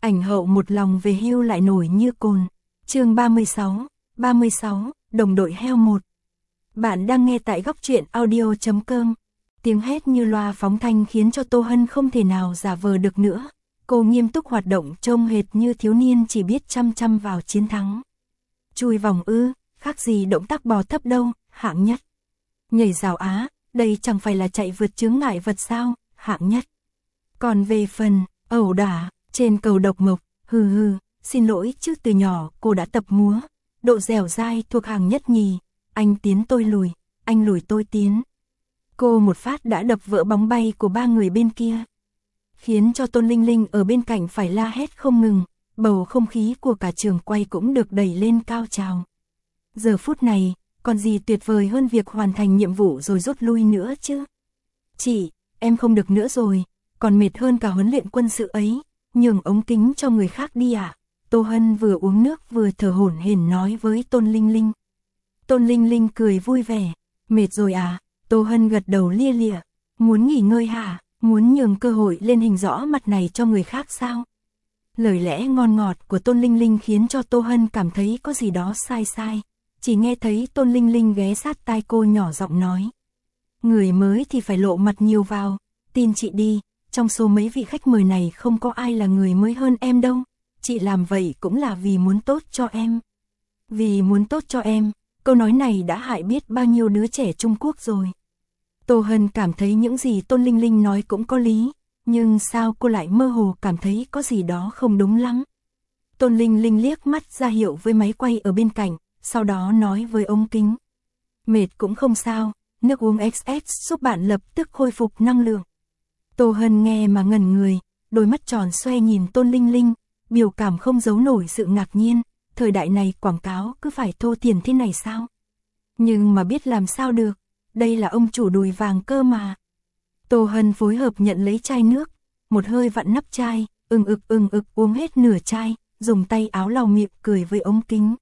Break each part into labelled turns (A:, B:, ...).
A: Ảnh hậu một lòng về hưu lại nổi như cồn. Chương 36, đồng đội heo 1. Bạn đang nghe tại góc truyện audio.com. Tiếng hét như loa phóng thanh khiến cho Tô Hân không thể nào giả vờ được nữa. Cô nghiêm túc hoạt động trông hệt như thiếu niên chỉ biết chăm chăm vào chiến thắng. Chui vòng khác gì động tác bò thấp đâu, hạng nhất. Nhảy rào á, đây chẳng phải là chạy vượt chướng ngại vật sao, hạng nhất. Còn về phần, ẩu đả, trên cầu độc mộc, xin lỗi chứ từ nhỏ cô đã tập múa. Độ dẻo dai thuộc hàng nhất nhì, anh tiến tôi lùi, anh lùi tôi tiến. Cô một phát đã đập vỡ bóng bay của ba người bên kia. Khiến cho Tôn Linh Linh ở bên cạnh phải la hét không ngừng, bầu không khí của cả trường quay cũng được đẩy lên cao trào. Giờ phút này, còn gì tuyệt vời hơn việc hoàn thành nhiệm vụ rồi rút lui nữa chứ. Chị, em không được nữa rồi, còn mệt hơn cả huấn luyện quân sự ấy, nhường ống kính cho người khác đi à? Tô Hân vừa uống nước vừa thở hổn hển nói với Tôn Linh Linh. Tôn Linh Linh cười vui vẻ, mệt rồi à? Tô Hân gật đầu lia lịa, muốn nghỉ ngơi hả? Muốn nhường cơ hội lên hình rõ mặt này cho người khác sao? Lời lẽ ngon ngọt của Tôn Linh Linh khiến cho Tô Hân cảm thấy có gì đó sai sai. Chỉ nghe thấy Tôn Linh Linh ghé sát tai cô nhỏ giọng nói. Người mới thì phải lộ mặt nhiều vào, tin chị đi, trong số mấy vị khách mời này không có ai là người mới hơn em đâu. Chị làm vậy cũng là vì muốn tốt cho em. Vì muốn tốt cho em, câu nói này đã hại biết bao nhiêu đứa trẻ Trung Quốc rồi. Tô Hân cảm thấy những gì Tôn Linh Linh nói cũng có lý, nhưng sao cô lại mơ hồ cảm thấy có gì đó không đúng lắm. Tôn Linh Linh liếc mắt ra hiệu với máy quay ở bên cạnh, sau đó nói với ống kính. Mệt cũng không sao, nước uống XX giúp bạn lập tức khôi phục năng lượng. Tô Hân nghe mà ngẩn người, đôi mắt tròn xoe nhìn Tôn Linh Linh, biểu cảm không giấu nổi sự ngạc nhiên, thời đại này quảng cáo cứ phải thô tiền thế này sao? Nhưng mà biết làm sao được, đây là ông chủ đùi vàng cơ mà. Tô Hân phối hợp nhận lấy chai nước, một hơi vặn nắp chai, ưng ực uống hết nửa chai, dùng tay áo lau miệng cười với ống kính.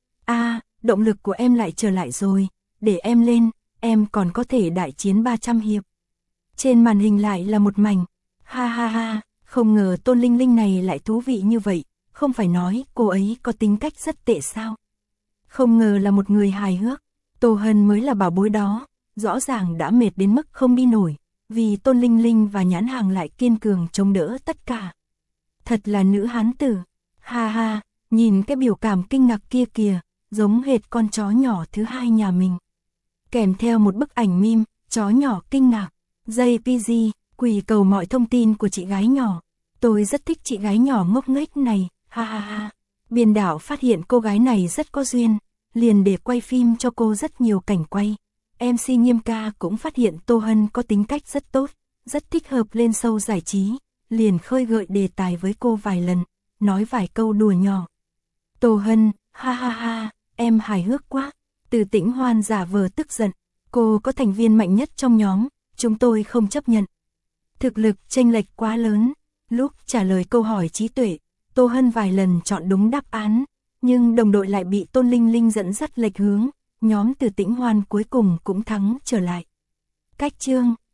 A: Động lực của em lại trở lại rồi, để em lên, em còn có thể đại chiến 300 hiệp. Trên màn hình lại là một mảnh, ha, không ngờ Tôn Linh Linh này lại thú vị như vậy, không phải nói cô ấy có tính cách rất tệ sao. Không ngờ là một người hài hước, Tô Hân mới là bảo bối đó, rõ ràng đã mệt đến mức không đi nổi, vì Tôn Linh Linh và nhãn hàng lại kiên cường chống đỡ tất cả. Thật là nữ hán tử, ha, nhìn cái biểu cảm kinh ngạc kia kìa, giống hệt con chó nhỏ thứ hai nhà mình. Kèm theo một bức ảnh meme, chó nhỏ kinh ngạc, JPG, quỳ cầu mọi thông tin của chị gái nhỏ. Tôi rất thích chị gái nhỏ ngốc nghếch này, ha. Biên đạo phát hiện cô gái này rất có duyên, liền để quay phim cho cô rất nhiều cảnh quay. MC Nghiêm Ca cũng phát hiện Tô Hân có tính cách rất tốt, rất thích hợp lên show giải trí, liền khơi gợi đề tài với cô vài lần, nói vài câu đùa nhỏ. Tô Hân, ha, em hài hước quá. Từ Tĩnh Hoan giả vờ tức giận, cô có thành viên mạnh nhất trong nhóm, chúng tôi không chấp nhận. Thực lực chênh lệch quá lớn, lúc trả lời câu hỏi trí tuệ, Tô Hân vài lần chọn đúng đáp án, nhưng đồng đội lại bị Tôn Linh Linh dẫn dắt lệch hướng, nhóm Từ Tĩnh Hoan cuối cùng cũng thắng trở lại. Cách chương,